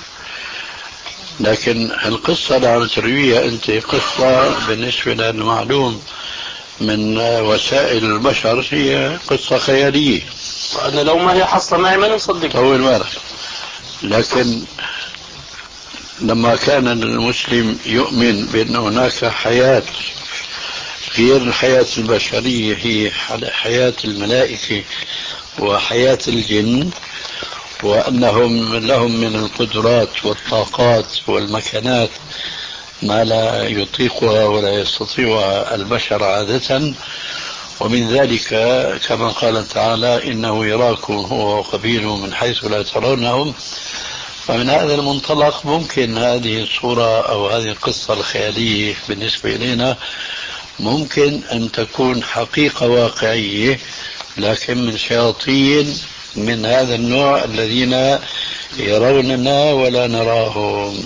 لكن القصة اللي عم ترويها أنت قصة بالنسبة للمعلوم من وسائل البشر هي قصة خيالية.
أنا لو ما هي حصل معي ما نصدق.
طول بالك. لكن لما كان المسلم يؤمن بأن هناك حياة غير الحياة البشرية، هي حياة الملائكة وحياة الجن، وأنهم لهم من القدرات والطاقات والمكانات ما لا يطيقها ولا يستطيعها البشر عادة، ومن ذلك كما قال تعالى إنه يراكم هو وقبيله من حيث لا ترونهم. فمن هذا المنطلق ممكن هذه الصورة أو هذه القصة الخيالية بالنسبة إلينا ممكن أن تكون حقيقة واقعية، لكن من شياطين من هذا النوع الذين يروننا ولا نراهم.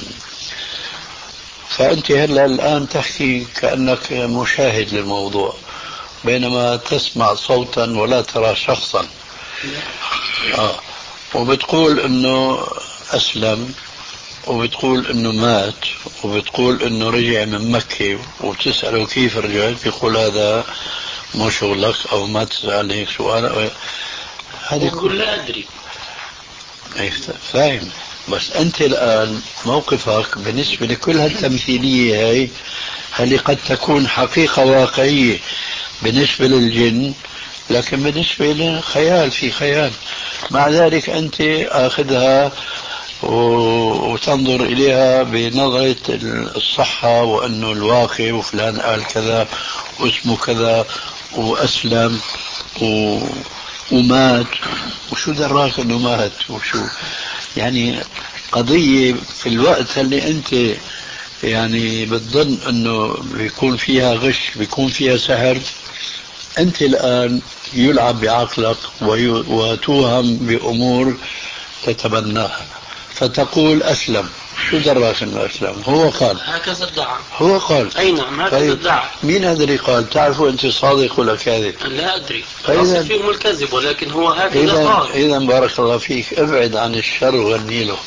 فأنت هلا الآن تحكي كأنك مشاهد للموضوع، بينما تسمع صوتا ولا ترى شخصا. آه. وبتقول انه اسلم، وبتقول انه مات، وبتقول انه رجع من مكة، وتسأله كيف رجعت بيقول هذا مو شغلك، او ما تسأل هيك سؤال.
هذه يقول لا ادري.
فاهم؟ بس انت الان موقفك بالنسبة لكل هالتمثيلية هاي هل قد تكون حقيقة واقعية بالنسبة للجن، لكن بالنسبة لنا خيال في خيال. مع ذلك أنت أخذها وتنظر إليها بنظرة الصحة، وأنه الواقع وفلان قال كذا واسمه كذا وأسلم و... ومات، وشو دراك أنه مات وشو يعني. قضية في الوقت اللي أنت يعني بتظن أنه بيكون فيها غش، بيكون فيها سحر، أنت الآن يلعب بعقلك وتوهم بأمور تتبناها، فتقول أسلم. شو دراك أنه أسلم؟ هو قال
هكذا ادعى.
هو قال
أي نعم هكذا ادعى.
مين هذا اللي قال؟ تعرفوا أنت صادق ولا كاذب؟
لا أدري، أصل فيهم الكذب، ولكن هو هكذا
إذن
قال.
إذا بارك الله فيك، ابعد عن الشر وغني له.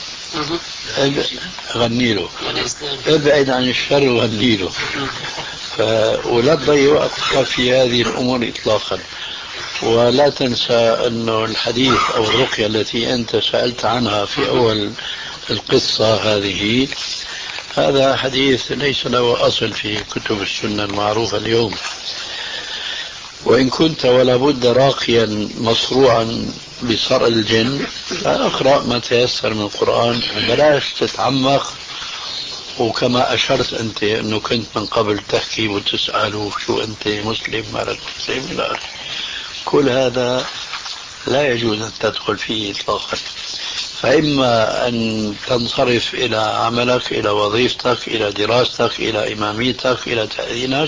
غني له، ابعد عن الشر وغني له. ف... ولا تضيع وقتك في هذه الأمور إطلاقا. ولا تنسى أنه الحديث أو الرقية التي أنت سألت عنها في أول القصة هذه، هذا حديث ليس له أصل في كتب السنة المعروفة اليوم. وإن كنت ولا بد راقيا مصروعا بصرع الجن، فأقرأ ما تيسر من القرآن وبلاش تتعمق. وكما أشرت أنت أنه كنت من قبل تحكي وتسأل شو أنت مسلم مالك مسلم إلى آخره، كل هذا لا يجوز أن تدخل فيه إطلاقا. فإما أن تنصرف إلى عملك، إلى وظيفتك، إلى دراستك، إلى إماميتك، إلى تأذينك،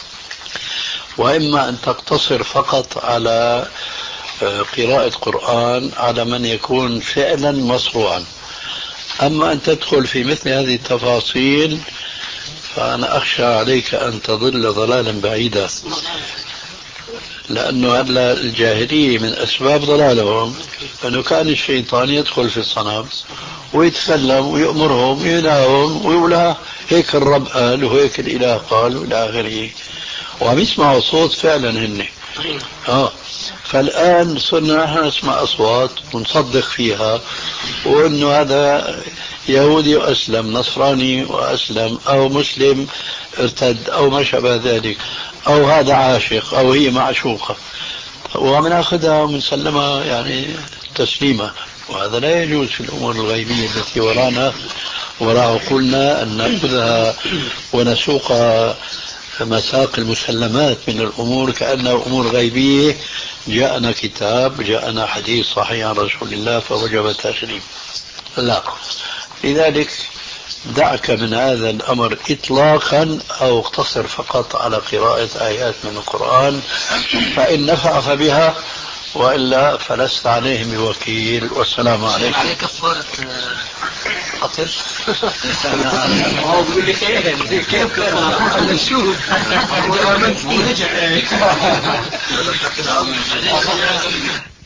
وإما أن تقتصر فقط على قراءة قرآن على من يكون فعلا مصروعا. أما أن تدخل في مثل هذه التفاصيل فأنا أخشى عليك أن تضل ضلالا بعيدا. لأنه هلا الجاهلية من أسباب ضلالهم أنه كان الشيطان يدخل في الصنم ويتكلم ويأمرهم وينهاهم ويقول هيك الرب قال وهيك الإله قال وإلى آخره، وعم يسمعوا صوت فعلا هن. آه فالآن صرنا نحن نسمع أصوات ونصدق فيها، وأنه هذا يهودي وأسلم، نصراني وأسلم، أو مسلم ارتد، أو ما شابه ذلك، أو هذا عاشق أو هي معشوقة، ومن أخذها ومن سلمها يعني تسليما. وهذا لا يجوز في الأمور الغيبية التي ورانا وراء عقولنا أن نأخذها ونسوقها مساق المسلمات من الأمور كأنها أمور غيبية. جاءنا كتاب، جاءنا حديث صحيح عن رسول الله فوجب التسليم. لا، لذلك دعك من هذا الأمر إطلاقا، أو اقتصر فقط على قراءة آيات من القرآن، فإن نفع فبها وإلا فلست عليهم بوكيل. والسلام عليكم.
عليك كفارة قتل. هو بيقول لي كيف كيف كفارة؟ شوف إذا آمنت ورجع